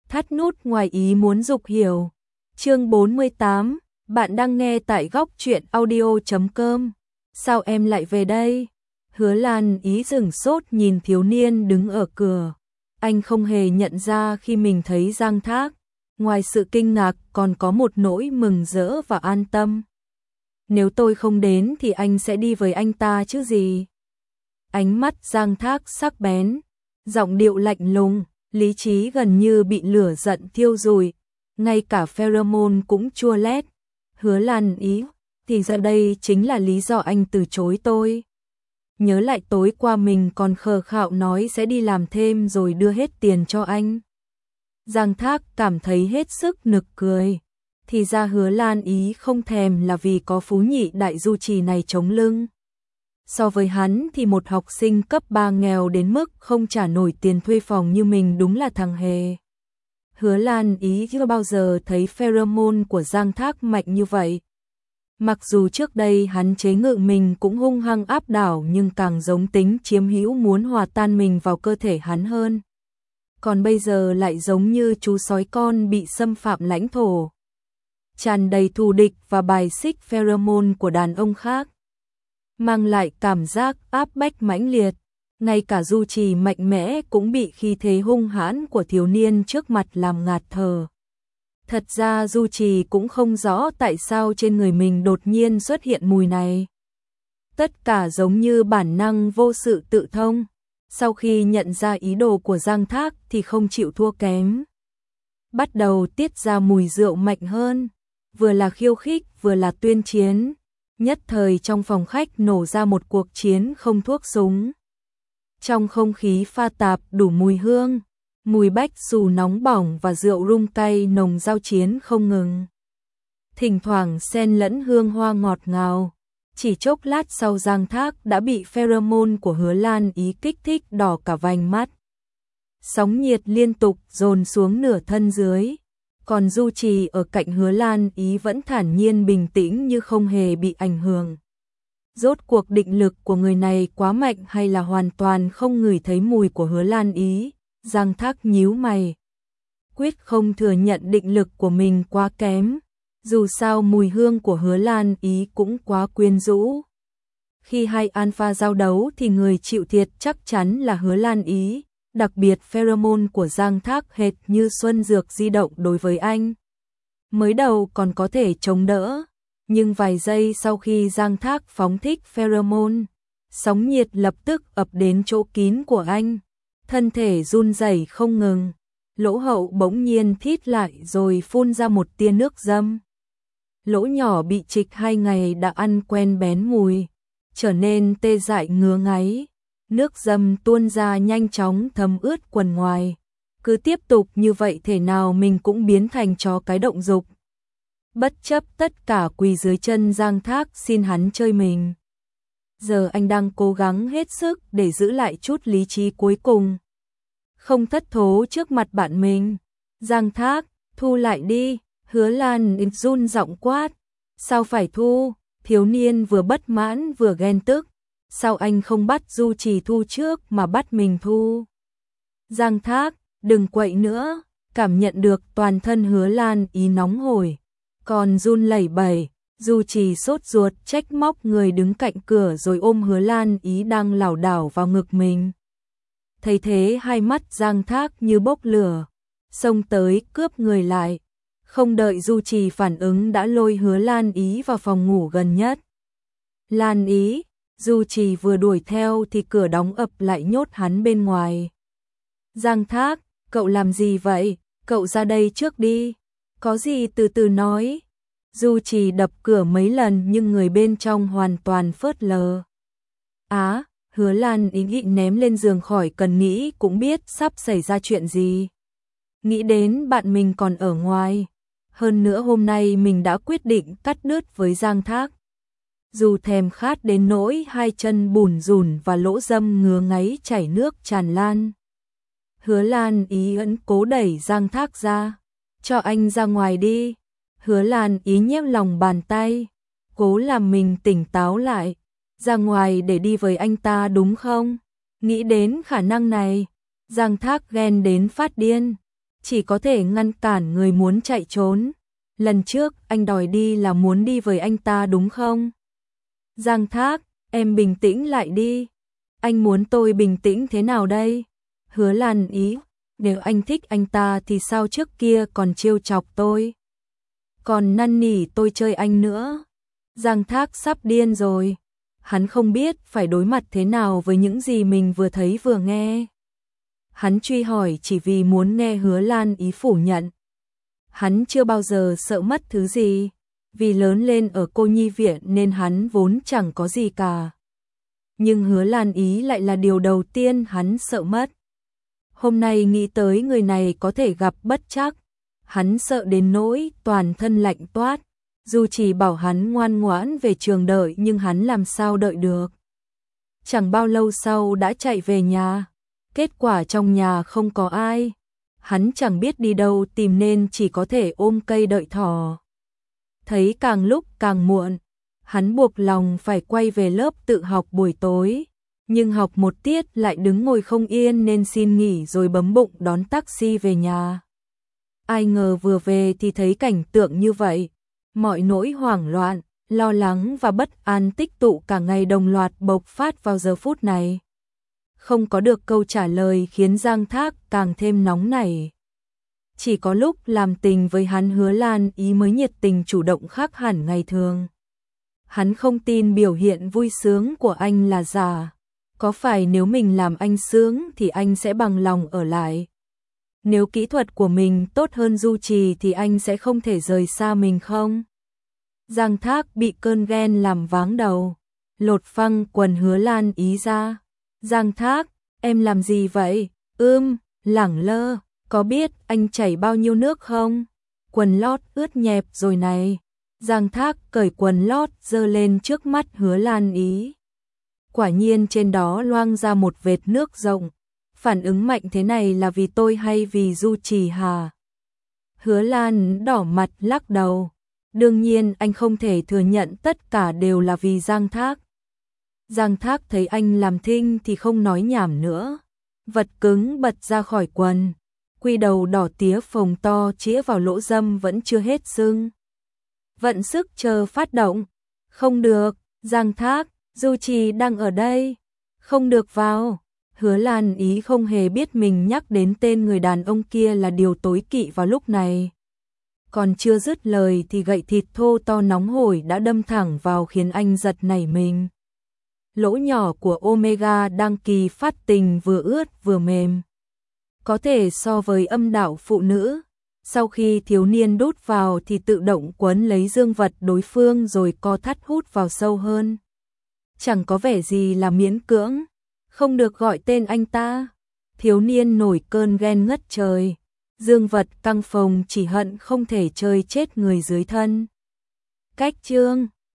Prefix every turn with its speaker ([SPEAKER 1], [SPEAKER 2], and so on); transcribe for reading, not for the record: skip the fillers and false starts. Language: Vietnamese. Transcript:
[SPEAKER 1] thắt nút ngoài ý muốn dục hiểu. Chương 48, bạn đang nghe tại góc truyện audio.com. Sao em lại về đây? Hứa Lan Ý sửng sốt nhìn thiếu niên đứng ở cửa. Anh không hề nhận ra khi mình thấy Giang Thác. Ngoài sự kinh ngạc còn có một nỗi mừng rỡ và an tâm. Nếu tôi không đến thì anh sẽ đi với anh ta chứ gì? Ánh mắt Giang Thác sắc bén, giọng điệu lạnh lùng, lý trí gần như bị lửa giận thiêu rụi, ngay cả pheromone cũng chua lét. Hứa Lan Ý, thì ra đây chính là lý do anh từ chối tôi. Nhớ lại tối qua mình còn khờ khạo nói sẽ đi làm thêm rồi đưa hết tiền cho anh. Giang Thác cảm thấy hết sức nực cười. Thì ra Hứa Lan Ý không thèm là vì có phú nhị đại du trì này chống lưng. So với hắn thì một học sinh cấp 3 nghèo đến mức không trả nổi tiền thuê phòng như mình đúng là thằng hề. Hứa Lan Ý chưa bao giờ thấy pheromone của Giang Thác mạnh như vậy. Mặc dù trước đây hắn chế ngự mình cũng hung hăng áp đảo nhưng càng giống tính chiếm hữu muốn hòa tan mình vào cơ thể hắn hơn. Còn bây giờ lại giống như chú sói con bị xâm phạm lãnh thổ. Tràn đầy thù địch và bài xích pheromone của đàn ông khác. Mang lại cảm giác áp bách mãnh liệt. Ngay cả du trì mạnh mẽ cũng bị khí thế hung hãn của thiếu niên trước mặt làm ngạt thở. Thật ra du trì cũng không rõ tại sao trên người mình đột nhiên xuất hiện mùi này. Tất cả giống như bản năng vô sự tự thông. Sau khi nhận ra ý đồ của Giang Thác thì không chịu thua kém. Bắt đầu tiết ra mùi rượu mạnh hơn. Vừa là khiêu khích vừa là tuyên chiến. Nhất thời trong phòng khách nổ ra một cuộc chiến không thuốc súng. Trong không khí pha tạp đủ mùi hương, mùi bách xù nóng bỏng và rượu rum cay nồng giao chiến không ngừng. Thỉnh thoảng xen lẫn hương hoa ngọt ngào. Chỉ chốc lát sau Giang Thác đã bị pheromone của Hứa Lan Ý kích thích đỏ cả vành mắt. Sóng nhiệt liên tục dồn xuống nửa thân dưới. Còn du trì ở cạnh Hứa Lan Ý vẫn thản nhiên bình tĩnh như không hề bị ảnh hưởng. Rốt cuộc định lực của người này quá mạnh hay là hoàn toàn không ngửi thấy mùi của Hứa Lan Ý? Giang Thác nhíu mày. Quyết không thừa nhận định lực của mình quá kém. Dù sao mùi hương của Hứa Lan Ý cũng quá quyến rũ. Khi hai alpha giao đấu thì người chịu thiệt chắc chắn là Hứa Lan Ý. Đặc biệt pheromone của Giang Thác hệt như xuân dược di động đối với anh. Mới đầu còn có thể chống đỡ, nhưng vài giây sau khi Giang Thác phóng thích pheromone, sóng nhiệt lập tức ập đến chỗ kín của anh. Thân thể run rẩy không ngừng, lỗ hậu bỗng nhiên thít lại rồi phun ra một tia nước dâm. Lỗ nhỏ bị trịch 2 ngày đã ăn quen bén mùi, trở nên tê dại ngứa ngáy. Nước dâm tuôn ra nhanh chóng thấm ướt quần ngoài. Cứ tiếp tục như vậy thể nào mình cũng biến thành chó cái động dục. Bất chấp tất cả quỳ dưới chân Giang Thác xin hắn chơi mình. Giờ anh đang cố gắng hết sức để giữ lại chút lý trí cuối cùng. Không thất thố trước mặt bạn mình. Giang Thác, thu lại đi. Hứa Lan run giọng quát. Sao phải thu? Thiếu niên vừa bất mãn vừa ghen tức. Sao anh không bắt du trì thu trước mà bắt mình thu? Giang Thác, đừng quậy nữa. Cảm nhận được toàn thân Hứa Lan Ý nóng hổi. Còn run lẩy bẩy, du trì sốt ruột trách móc người đứng cạnh cửa rồi ôm Hứa Lan Ý đang lảo đảo vào ngực mình. Thấy thế hai mắt Giang Thác như bốc lửa, xông tới cướp người lại. Không đợi du trì phản ứng đã lôi Hứa Lan Ý vào phòng ngủ gần nhất. Lan Ý, du trì vừa đuổi theo thì cửa đóng ập lại nhốt hắn bên ngoài. Giang Thác, cậu làm gì vậy? Cậu ra đây trước đi. Có gì từ từ nói. Du trì đập cửa mấy lần nhưng người bên trong hoàn toàn phớt lờ. Hứa Lan Ý nghĩ ném lên giường khỏi cần nghĩ cũng biết sắp xảy ra chuyện gì. Nghĩ đến bạn mình còn ở ngoài. Hơn nữa hôm nay mình đã quyết định cắt đứt với Giang Thác. Dù thèm khát đến nỗi hai chân bùn rùn và lỗ dâm ngứa ngáy chảy nước tràn lan. Hứa Lan Ý vẫn cố đẩy Giang Thác ra. Cho anh ra ngoài đi. Hứa Lan Ý nhếch lòng bàn tay. Cố làm mình tỉnh táo lại. Ra ngoài để đi với anh ta đúng không? Nghĩ đến khả năng này. Giang Thác ghen đến phát điên. chỉ có thể ngăn cản người muốn chạy trốn. Lần trước anh đòi đi là muốn đi với anh ta đúng không? Giang Thác, em bình tĩnh lại đi. Anh muốn tôi bình tĩnh thế nào đây? Hứa Lan Ý, nếu anh thích anh ta thì sao trước kia còn trêu chọc tôi? Còn năn nỉ tôi chơi anh nữa. Giang Thác sắp điên rồi. Hắn không biết phải đối mặt thế nào với những gì mình vừa thấy vừa nghe. Hắn truy hỏi chỉ vì muốn nghe Hứa Lan Ý phủ nhận. Hắn chưa bao giờ sợ mất thứ gì, vì lớn lên ở cô nhi viện nên hắn vốn chẳng có gì cả. Nhưng Hứa Lan Ý lại là điều đầu tiên hắn sợ mất. Hôm nay nghĩ tới người này có thể gặp bất trắc, hắn sợ đến nỗi toàn thân lạnh toát. Dù chỉ bảo hắn ngoan ngoãn về trường đợi nhưng hắn làm sao đợi được. Chẳng bao lâu sau đã chạy về nhà, kết quả trong nhà không có ai. Hắn chẳng biết đi đâu tìm nên chỉ có thể ôm cây đợi thỏ. Thấy càng lúc càng muộn, hắn buộc lòng phải quay về lớp tự học buổi tối. Nhưng học một tiết lại đứng ngồi không yên nên xin nghỉ rồi bấm bụng đón taxi về nhà. Ai ngờ vừa về thì thấy cảnh tượng như vậy. Mọi nỗi hoảng loạn, lo lắng và bất an tích tụ cả ngày đồng loạt bộc phát vào giờ phút này. Không có được câu trả lời khiến Giang Thác càng thêm nóng nảy. Chỉ có lúc làm tình với hắn Hứa Lan Ý mới nhiệt tình chủ động khác hẳn ngày thường. Hắn không tin biểu hiện vui sướng của anh là giả. Có phải nếu mình làm anh sướng thì anh sẽ bằng lòng ở lại? Nếu kỹ thuật của mình tốt hơn Du Trì thì anh sẽ không thể rời xa mình không? Giang Thác bị cơn ghen làm váng đầu, lột phăng quần Hứa Lan Ý ra. Giang Thác, em làm gì vậy? Lẳng lơ, có biết anh chảy bao nhiêu nước không? Quần lót ướt nhẹp rồi này. Giang Thác cởi quần lót giơ lên trước mắt Hứa Lan Ý. Quả nhiên trên đó loang ra một vệt nước rộng. Phản ứng mạnh thế này là vì tôi hay vì Du Trì hả? Hứa Lan đỏ mặt lắc đầu. Đương nhiên anh không thể thừa nhận tất cả đều là vì Giang Thác. Giang Thác thấy anh làm thinh thì không nói nhảm nữa. Vật cứng bật ra khỏi quần. Quy đầu đỏ tía phồng to chĩa vào lỗ râm vẫn chưa hết sưng. Vận sức chờ phát động. Không được, Giang Thác, Du Trì đang ở đây. Không được vào. Hứa Lan Ý không hề biết mình nhắc đến tên người đàn ông kia là điều tối kỵ vào lúc này. Còn chưa dứt lời thì gậy thịt thô to nóng hổi đã đâm thẳng vào khiến anh giật nảy mình. Lỗ nhỏ của Omega đang kỳ phát tình vừa ướt vừa mềm. Có thể so với âm đạo phụ nữ. Sau khi thiếu niên đút vào thì tự động quấn lấy dương vật đối phương rồi co thắt hút vào sâu hơn. Chẳng có vẻ gì là miễn cưỡng. Không được gọi tên anh ta. Thiếu niên nổi cơn ghen ngất trời. Dương vật căng phồng chỉ hận không thể chơi chết người dưới thân. Cách chương